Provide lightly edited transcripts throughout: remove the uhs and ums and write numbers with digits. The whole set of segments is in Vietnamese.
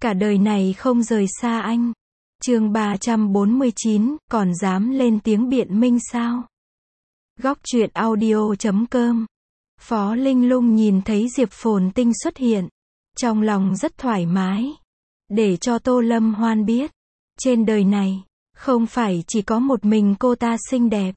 cả đời này không rời xa anh. Chương 349, còn dám lên tiếng biện minh sao? Góc truyện audio.com. Phó Linh Lung nhìn thấy Diệp Phồn Tinh xuất hiện, trong lòng rất thoải mái. Để cho Tô Lâm Hoan biết, trên đời này, không phải chỉ có một mình cô ta xinh đẹp.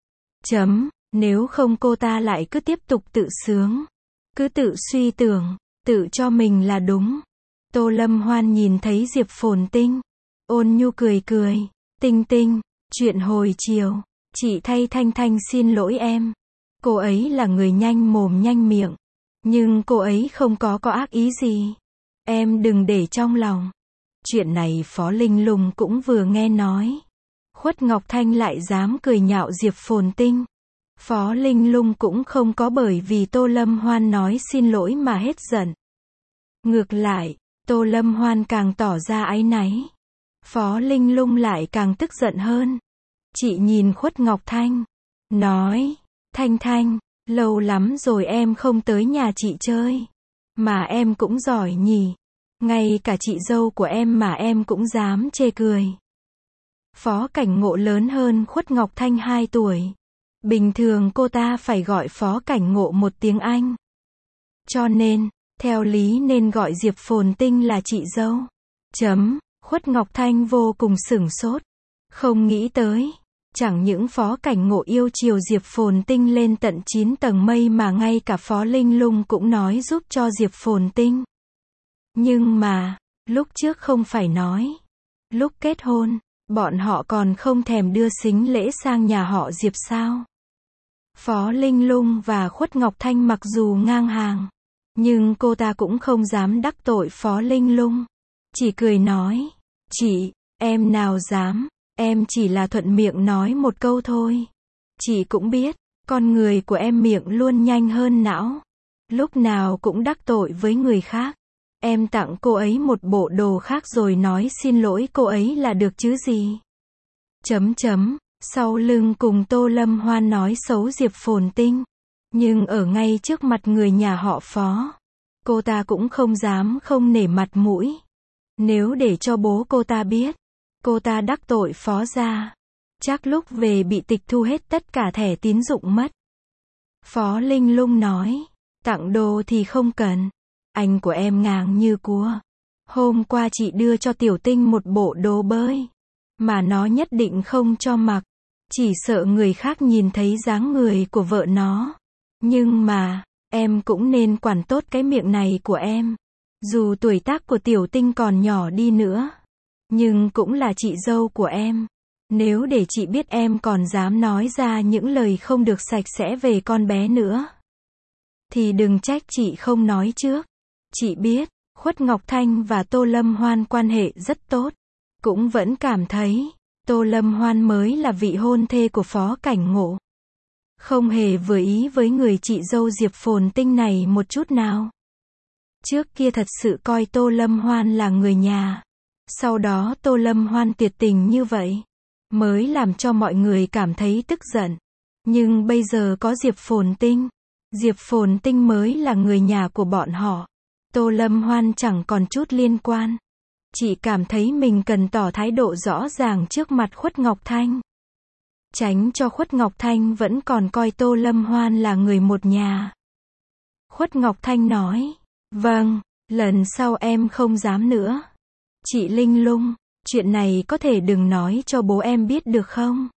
Nếu không cô ta lại cứ tiếp tục tự sướng, cứ tự suy tưởng, tự cho mình là đúng. Tô Lâm Hoan nhìn thấy Diệp Phồn Tinh, ôn nhu cười cười. Tinh Tinh, chuyện hồi chiều, chị thay Thanh Thanh xin lỗi em. Cô ấy là người nhanh mồm nhanh miệng, nhưng cô ấy không có ác ý gì. Em đừng để trong lòng. Chuyện này Phó Linh Lung cũng vừa nghe nói. Khuất Ngọc Thanh lại dám cười nhạo Diệp Phồn Tinh. Phó Linh Lung cũng không có bởi vì Tô Lâm Hoan nói xin lỗi mà hết giận. Ngược lại, Tô Lâm Hoan càng tỏ ra áy náy. Phó Linh Lung lại càng tức giận hơn. Chị nhìn Khuất Ngọc Thanh, nói, Thanh Thanh, lâu lắm rồi em không tới nhà chị chơi. Mà em cũng giỏi nhỉ. Ngay cả chị dâu của em mà em cũng dám chê cười. Phó Cảnh Ngộ lớn hơn Khuất Ngọc Thanh 2 tuổi. Bình thường cô ta phải gọi Phó Cảnh Ngộ một tiếng anh. Cho nên, theo lý nên gọi Diệp Phồn Tinh là chị dâu. Khuất Ngọc Thanh vô cùng sửng sốt. Không nghĩ tới, chẳng những Phó Cảnh Ngộ yêu chiều Diệp Phồn Tinh lên tận 9 tầng mây mà ngay cả Phó Linh Lung cũng nói giúp cho Diệp Phồn Tinh. Nhưng mà, lúc trước không phải nói. Lúc kết hôn, bọn họ còn không thèm đưa sính lễ sang nhà họ Diệp sao? Phó Linh Lung và Khuất Ngọc Thanh mặc dù ngang hàng, nhưng cô ta cũng không dám đắc tội Phó Linh Lung. Chỉ cười nói, chị, em nào dám, em chỉ là thuận miệng nói một câu thôi. Chị cũng biết, con người của em miệng luôn nhanh hơn não. Lúc nào cũng đắc tội với người khác. Em tặng cô ấy một bộ đồ khác rồi nói xin lỗi cô ấy là được chứ gì. Sau lưng cùng Tô Lâm Hoan nói xấu Diệp Phồn Tinh. Nhưng ở ngay trước mặt người nhà họ Phó, cô ta cũng không dám không nể mặt mũi. Nếu để cho bố cô ta biết, cô ta đắc tội Phó gia, chắc lúc về bị tịch thu hết tất cả thẻ tín dụng mất. Phó Linh Lung nói, tặng đồ thì không cần. Anh của em ngang như cua. Hôm qua chị đưa cho Tiểu Tinh một bộ đồ bơi, mà nó nhất định không cho mặc. Chỉ sợ người khác nhìn thấy dáng người của vợ nó. Nhưng mà, em cũng nên quản tốt cái miệng này của em. Dù tuổi tác của Tiểu Tinh còn nhỏ đi nữa, nhưng cũng là chị dâu của em. Nếu để chị biết em còn dám nói ra những lời không được sạch sẽ về con bé nữa, thì đừng trách chị không nói trước. Chị biết, Khuất Ngọc Thanh và Tô Lâm Hoan quan hệ rất tốt. Cũng vẫn cảm thấy, Tô Lâm Hoan mới là vị hôn thê của Phó Cảnh Ngộ. Không hề vừa ý với người chị dâu Diệp Phồn Tinh này một chút nào. Trước kia thật sự coi Tô Lâm Hoan là người nhà. Sau đó Tô Lâm Hoan tuyệt tình như vậy, mới làm cho mọi người cảm thấy tức giận. Nhưng bây giờ có Diệp Phồn Tinh. Diệp Phồn Tinh mới là người nhà của bọn họ. Tô Lâm Hoan chẳng còn chút liên quan. Chị cảm thấy mình cần tỏ thái độ rõ ràng trước mặt Khuất Ngọc Thanh. Tránh cho Khuất Ngọc Thanh vẫn còn coi Tô Lâm Hoan là người một nhà. Khuất Ngọc Thanh nói, vâng, lần sau em không dám nữa. Chị Linh Lung, chuyện này có thể đừng nói cho bố em biết được không?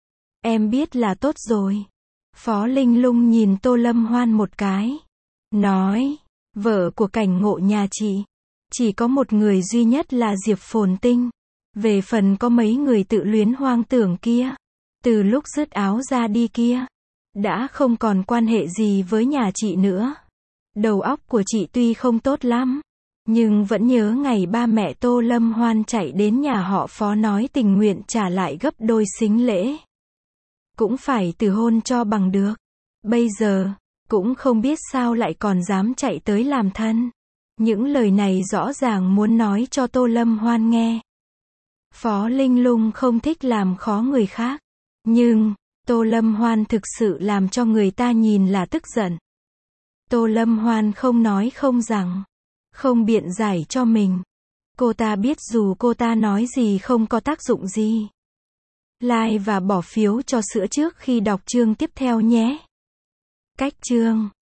Em biết là tốt rồi. Phó Linh Lung nhìn Tô Lâm Hoan một cái. Nói, vợ của Cảnh Ngộ nhà chị, chỉ có một người duy nhất là Diệp Phồn Tinh. Về phần có mấy người tự luyến hoang tưởng kia, từ lúc dứt áo ra đi kia, đã không còn quan hệ gì với nhà chị nữa. Đầu óc của chị tuy không tốt lắm, nhưng vẫn nhớ ngày ba mẹ Tô Lâm Hoan chạy đến nhà họ Phó nói tình nguyện trả lại gấp đôi sính lễ. Cũng phải từ hôn cho bằng được. Bây giờ, cũng không biết sao lại còn dám chạy tới làm thân. Những lời này rõ ràng muốn nói cho Tô Lâm Hoan nghe. Phó Linh Lung không thích làm khó người khác. Nhưng, Tô Lâm Hoan thực sự làm cho người ta nhìn là tức giận. Tô Lâm Hoan không nói không rằng, không biện giải cho mình. Cô ta biết dù cô ta nói gì không có tác dụng gì. Like và bỏ phiếu cho sữa trước khi đọc chương tiếp theo nhé. Cách chương